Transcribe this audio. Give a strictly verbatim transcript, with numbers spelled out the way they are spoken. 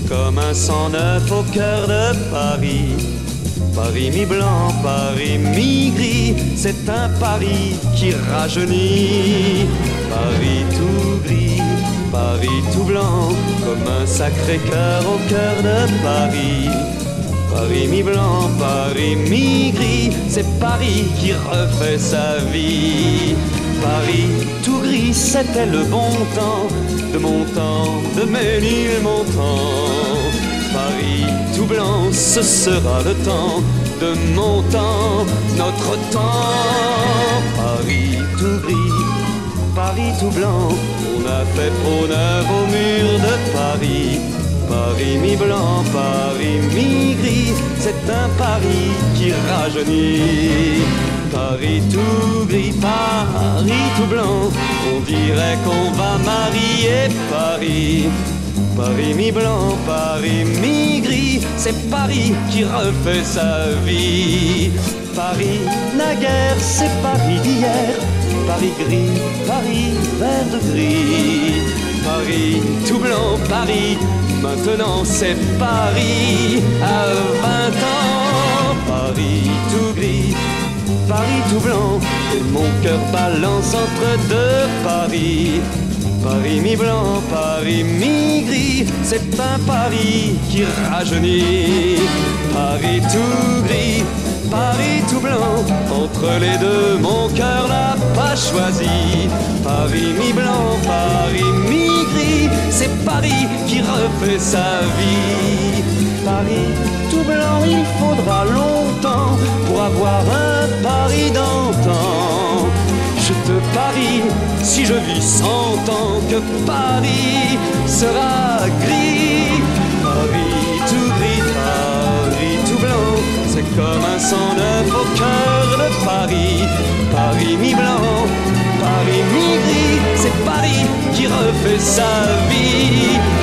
comme un sang neuf au cœur de Paris. Paris mi-blanc, Paris mi-gris, c'est un Paris qui rajeunit. Paris tout gris, Paris tout blanc, comme un sacré cœur au cœur de Paris. Paris mi-blanc, Paris mi-gris, c'est Paris qui refait sa vie. Paris tout gris, c'était le bon temps, de mon temps, de Ménilmontant. Paris tout blanc, ce sera le temps de mon temps, notre temps. Paris tout gris, Paris tout blanc, on a fait peau neuve au mur de Paris. Paris mi-blanc, Paris mi-gris, c'est un Paris qui rajeunit. Paris tout gris, Paris tout blanc, on dirait qu'on va marier Paris. Paris mi-blanc, Paris mi-gris, c'est Paris qui refait sa vie. Paris naguère, c'est Paris d'hier, Paris gris, Paris vert de gris. Paris tout blanc, Paris, maintenant c'est Paris à vingt ans. Paris tout gris, Paris tout blanc, et mon cœur balance entre deux Paris. Paris mi-blanc, Paris mi-gris, c'est un Paris qui rajeunit. Paris tout gris, Paris tout blanc, entre les deux mon cœur n'a pas choisi. Paris mi-blanc, Paris mi-gris, c'est Paris qui refait sa vie. Paris tout blanc, il faudra longtemps pour avoir un Paris d'antan. Je te parie, si je vis cent ans, que Paris sera gris. Paris tout gris, Paris tout blanc, c'est comme un sang neuf au cœur de Paris. Paris mi-blanc, Paris mi-gris, c'est Paris qui refait sa vie.